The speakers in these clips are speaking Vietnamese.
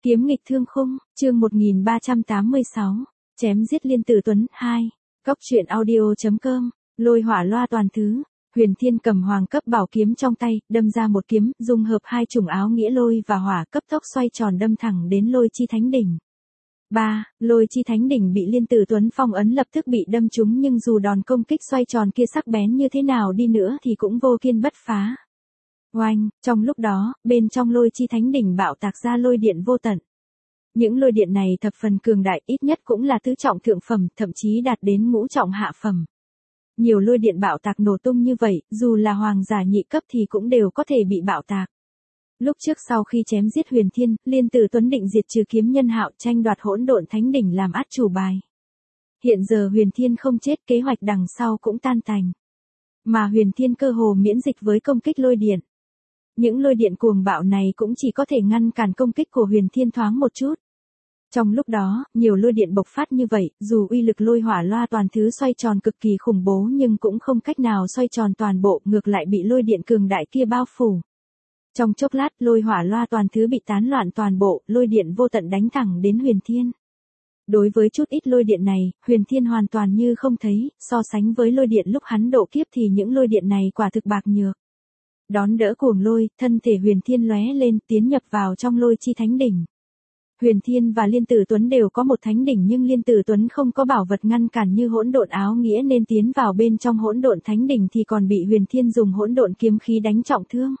Kiếm nghịch thương khung, chương 1386, chém giết Liên Tử Tuấn 2, Cốc truyện audio.com, lôi hỏa loa toàn thứ, Huyền Thiên cầm hoàng cấp bảo kiếm trong tay, đâm ra một kiếm, dung hợp hai chủng áo nghĩa lôi và hỏa cấp tốc xoay tròn đâm thẳng đến lôi chi thánh đỉnh. Lôi chi thánh đỉnh bị Liên Tử Tuấn phong ấn lập tức bị đâm trúng, nhưng dù đòn công kích xoay tròn kia sắc bén như thế nào đi nữa thì cũng vô kiên bất phá. Oanh, trong lúc đó, bên trong lôi chi thánh đỉnh bạo tạc ra lôi điện vô tận. Những lôi điện này thập phần cường đại, ít nhất cũng là tứ trọng thượng phẩm, thậm chí đạt đến ngũ trọng hạ phẩm. Nhiều lôi điện bạo tạc nổ tung như vậy, dù là hoàng giả nhị cấp thì cũng đều có thể bị bạo tạc. Lúc trước sau khi chém giết Huyền Thiên, Liên Tử Tuấn định diệt trừ kiếm nhân Hạo, tranh đoạt hỗn độn thánh đỉnh làm át chủ bài. Hiện giờ Huyền Thiên không chết, kế hoạch đằng sau cũng tan tành. Mà Huyền Thiên cơ hồ miễn dịch với công kích lôi điện. Những lôi điện cuồng bạo này cũng chỉ có thể ngăn cản công kích của Huyền Thiên thoáng một chút. Trong lúc đó, nhiều lôi điện bộc phát như vậy, dù uy lực lôi hỏa loa toàn thứ xoay tròn cực kỳ khủng bố nhưng cũng không cách nào xoay tròn toàn bộ, ngược lại bị lôi điện cường đại kia bao phủ. Trong chốc lát, lôi hỏa loa toàn thứ bị tán loạn toàn bộ, lôi điện vô tận đánh thẳng đến Huyền Thiên. Đối với chút ít lôi điện này, Huyền Thiên hoàn toàn như không thấy, so sánh với lôi điện lúc hắn độ kiếp thì những lôi điện này quả thực bạc nhược. Đón đỡ cuồng lôi, thân thể Huyền Thiên lóe lên, tiến nhập vào trong lôi chi thánh đỉnh. Huyền Thiên và Liên Tử Tuấn đều có một thánh đỉnh, nhưng Liên Tử Tuấn không có bảo vật ngăn cản như hỗn độn áo nghĩa nên tiến vào bên trong hỗn độn thánh đỉnh thì còn bị Huyền Thiên dùng hỗn độn kiếm khí đánh trọng thương.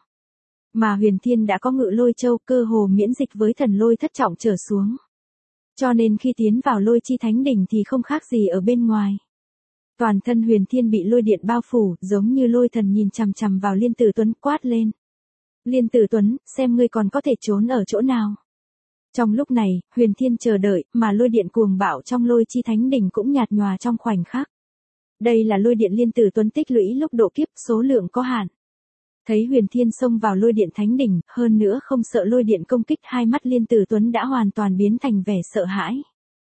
Mà Huyền Thiên đã có ngự lôi châu, cơ hồ miễn dịch với thần lôi thất trọng trở xuống. Cho nên khi tiến vào lôi chi thánh đỉnh thì không khác gì ở bên ngoài. Toàn thân Huyền Thiên bị lôi điện bao phủ, giống như lôi thần nhìn chằm chằm vào Liên Tử Tuấn, quát lên. Liên Tử Tuấn, xem ngươi còn có thể trốn ở chỗ nào. Trong lúc này, Huyền Thiên chờ đợi, mà lôi điện cuồng bạo trong lôi chi thánh đỉnh cũng nhạt nhòa trong khoảnh khắc. Đây là lôi điện Liên Tử Tuấn tích lũy lúc độ kiếp, số lượng có hạn. Thấy Huyền Thiên xông vào lôi điện thánh đỉnh, hơn nữa không sợ lôi điện công kích, hai mắt Liên Tử Tuấn đã hoàn toàn biến thành vẻ sợ hãi.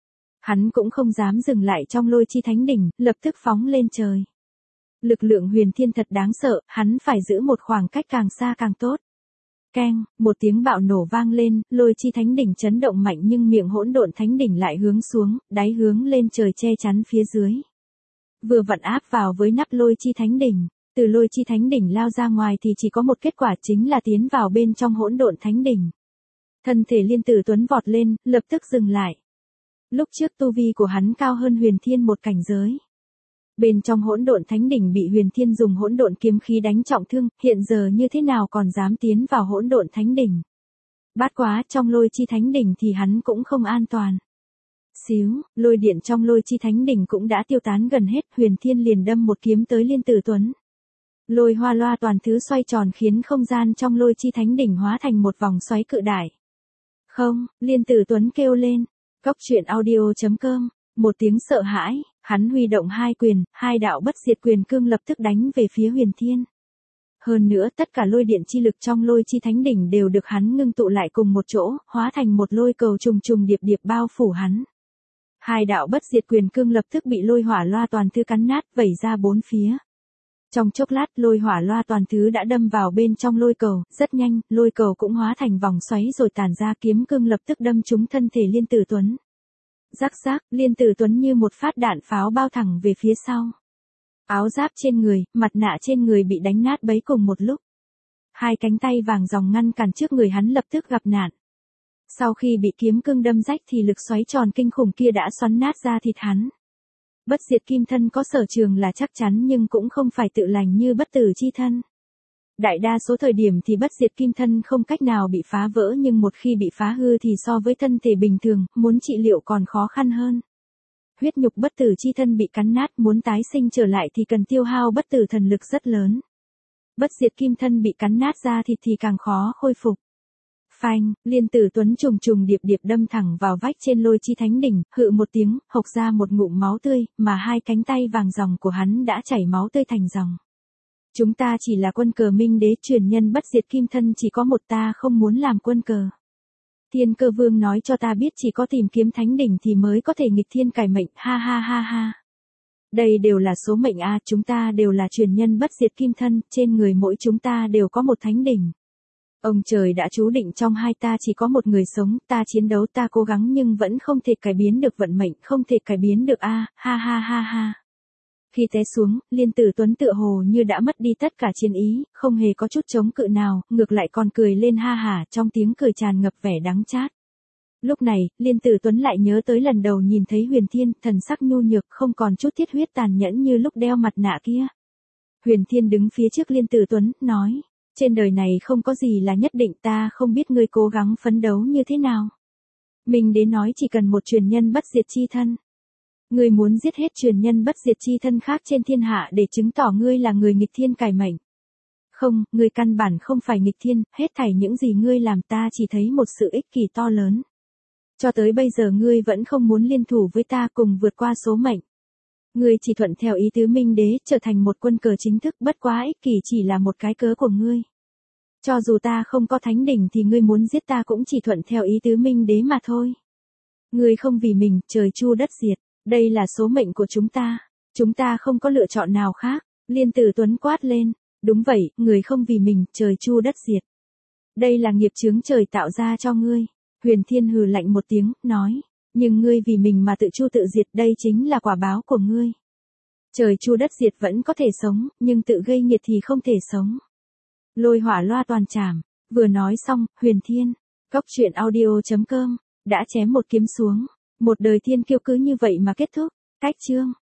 Hắn cũng không dám dừng lại trong lôi chi thánh đỉnh, lập tức phóng lên trời. Lực lượng Huyền Thiên thật đáng sợ, hắn phải giữ một khoảng cách càng xa càng tốt. Keng, một tiếng bạo nổ vang lên, lôi chi thánh đỉnh chấn động mạnh nhưng miệng hỗn độn thánh đỉnh lại hướng xuống, đáy hướng lên trời che chắn phía dưới. Vừa vặn áp vào với nắp lôi chi thánh đỉnh, từ lôi chi thánh đỉnh lao ra ngoài thì chỉ có một kết quả, chính là tiến vào bên trong hỗn độn thánh đỉnh. Thân thể Liên Tử Tuấn vọt lên, lập tức dừng lại. Lúc trước tu vi của hắn cao hơn Huyền Thiên một cảnh giới. Bên trong hỗn độn thánh đỉnh bị Huyền Thiên dùng hỗn độn kiếm khí đánh trọng thương, hiện giờ như thế nào còn dám tiến vào hỗn độn thánh đỉnh. Bát quá, trong lôi chi thánh đỉnh thì hắn cũng không an toàn. Xíu, lôi điện trong lôi chi thánh đỉnh cũng đã tiêu tán gần hết, Huyền Thiên liền đâm một kiếm tới Liên Tử Tuấn. Lôi hoa loa toàn thứ xoay tròn khiến không gian trong lôi chi thánh đỉnh hóa thành một vòng xoáy cự đại. Không, Liên Tử Tuấn kêu lên. Cốc truyện audio.com, một tiếng sợ hãi, hắn huy động hai quyền, hai đạo bất diệt quyền cương lập tức đánh về phía Huyền Thiên. Hơn nữa tất cả lôi điện chi lực trong lôi chi thánh đỉnh đều được hắn ngưng tụ lại cùng một chỗ, hóa thành một lôi cầu trùng trùng điệp điệp bao phủ hắn. Hai đạo bất diệt quyền cương lập tức bị lôi hỏa loa toàn thứ cắn nát, vẩy ra bốn phía. Trong chốc lát, lôi hỏa loa toàn thứ đã đâm vào bên trong lôi cầu, rất nhanh, lôi cầu cũng hóa thành vòng xoáy rồi tản ra, kiếm cương lập tức đâm trúng thân thể Liên Tử Tuấn. Rắc rác, Liên Tử Tuấn như một phát đạn pháo bao thẳng về phía sau. Áo giáp trên người, mặt nạ trên người bị đánh nát bấy cùng một lúc. Hai cánh tay vàng ròng ngăn cản trước người hắn lập tức gặp nạn. Sau khi bị kiếm cương đâm rách thì lực xoáy tròn kinh khủng kia đã xoắn nát ra thịt hắn. Bất diệt kim thân có sở trường là chắc chắn nhưng cũng không phải tự lành như bất tử chi thân. Đại đa số thời điểm thì bất diệt kim thân không cách nào bị phá vỡ, nhưng một khi bị phá hư thì so với thân thể bình thường, muốn trị liệu còn khó khăn hơn. Huyết nhục bất tử chi thân bị cắn nát, muốn tái sinh trở lại thì cần tiêu hao bất tử thần lực rất lớn. Bất diệt kim thân bị cắn nát ra thịt thì càng khó khôi phục. Phanh, Liên Tử Tuấn trùng trùng điệp điệp đâm thẳng vào vách trên lôi chi thánh đỉnh, hự một tiếng, hộc ra một ngụm máu tươi, mà hai cánh tay vàng ròng của hắn đã chảy máu tươi thành dòng. Chúng ta chỉ là quân cờ Minh Đế, truyền nhân bất diệt kim thân chỉ có một, ta không muốn làm quân cờ. Thiên Cơ Vương nói cho ta biết chỉ có tìm kiếm thánh đỉnh thì mới có thể nghịch thiên cải mệnh, ha ha ha ha. Đây đều là số mệnh a, chúng ta đều là truyền nhân bất diệt kim thân, trên người mỗi chúng ta đều có một thánh đỉnh. Ông trời đã chú định trong hai ta chỉ có một người sống, ta chiến đấu ta cố gắng nhưng vẫn không thể cải biến được vận mệnh, không thể cải biến được a, ha ha ha ha. Khi té xuống, Liên Tử Tuấn tựa hồ như đã mất đi tất cả chiến ý, không hề có chút chống cự nào, ngược lại còn cười lên ha hả, trong tiếng cười tràn ngập vẻ đắng chát. Lúc này, Liên Tử Tuấn lại nhớ tới lần đầu nhìn thấy Huyền Thiên, thần sắc nhu nhược, không còn chút thiết huyết tàn nhẫn như lúc đeo mặt nạ kia. Huyền Thiên đứng phía trước Liên Tử Tuấn, nói, trên đời này không có gì là nhất định, ta không biết ngươi cố gắng phấn đấu như thế nào. Mình đến nói chỉ cần một truyền nhân bất diệt chi thân. Ngươi muốn giết hết truyền nhân bất diệt chi thân khác trên thiên hạ để chứng tỏ ngươi là người nghịch thiên cải mệnh. Không, ngươi căn bản không phải nghịch thiên, hết thảy những gì ngươi làm ta chỉ thấy một sự ích kỷ to lớn. Cho tới bây giờ ngươi vẫn không muốn liên thủ với ta cùng vượt qua số mệnh. Ngươi chỉ thuận theo ý tứ Minh Đế, trở thành một quân cờ chính thức, bất quá ích kỷ chỉ là một cái cớ của ngươi. Cho dù ta không có thánh đỉnh thì ngươi muốn giết ta cũng chỉ thuận theo ý tứ Minh Đế mà thôi. Ngươi không vì mình, trời chu đất diệt, đây là số mệnh của chúng ta không có lựa chọn nào khác. Liên Tử Tuấn quát lên, đúng vậy, người không vì mình, trời chu đất diệt. Đây là nghiệp chướng trời tạo ra cho ngươi. Huyền Thiên hừ lạnh một tiếng, nói, nhưng ngươi vì mình mà tự chu tự diệt, đây chính là quả báo của ngươi. Trời chu đất diệt vẫn có thể sống, nhưng tự gây nghiệt thì không thể sống. Lôi hỏa loa toàn trảm, vừa nói xong, Huyền Thiên, goctruyện audio.com, đã chém một kiếm xuống, một đời thiên kiêu cứ như vậy mà kết thúc, cách chương.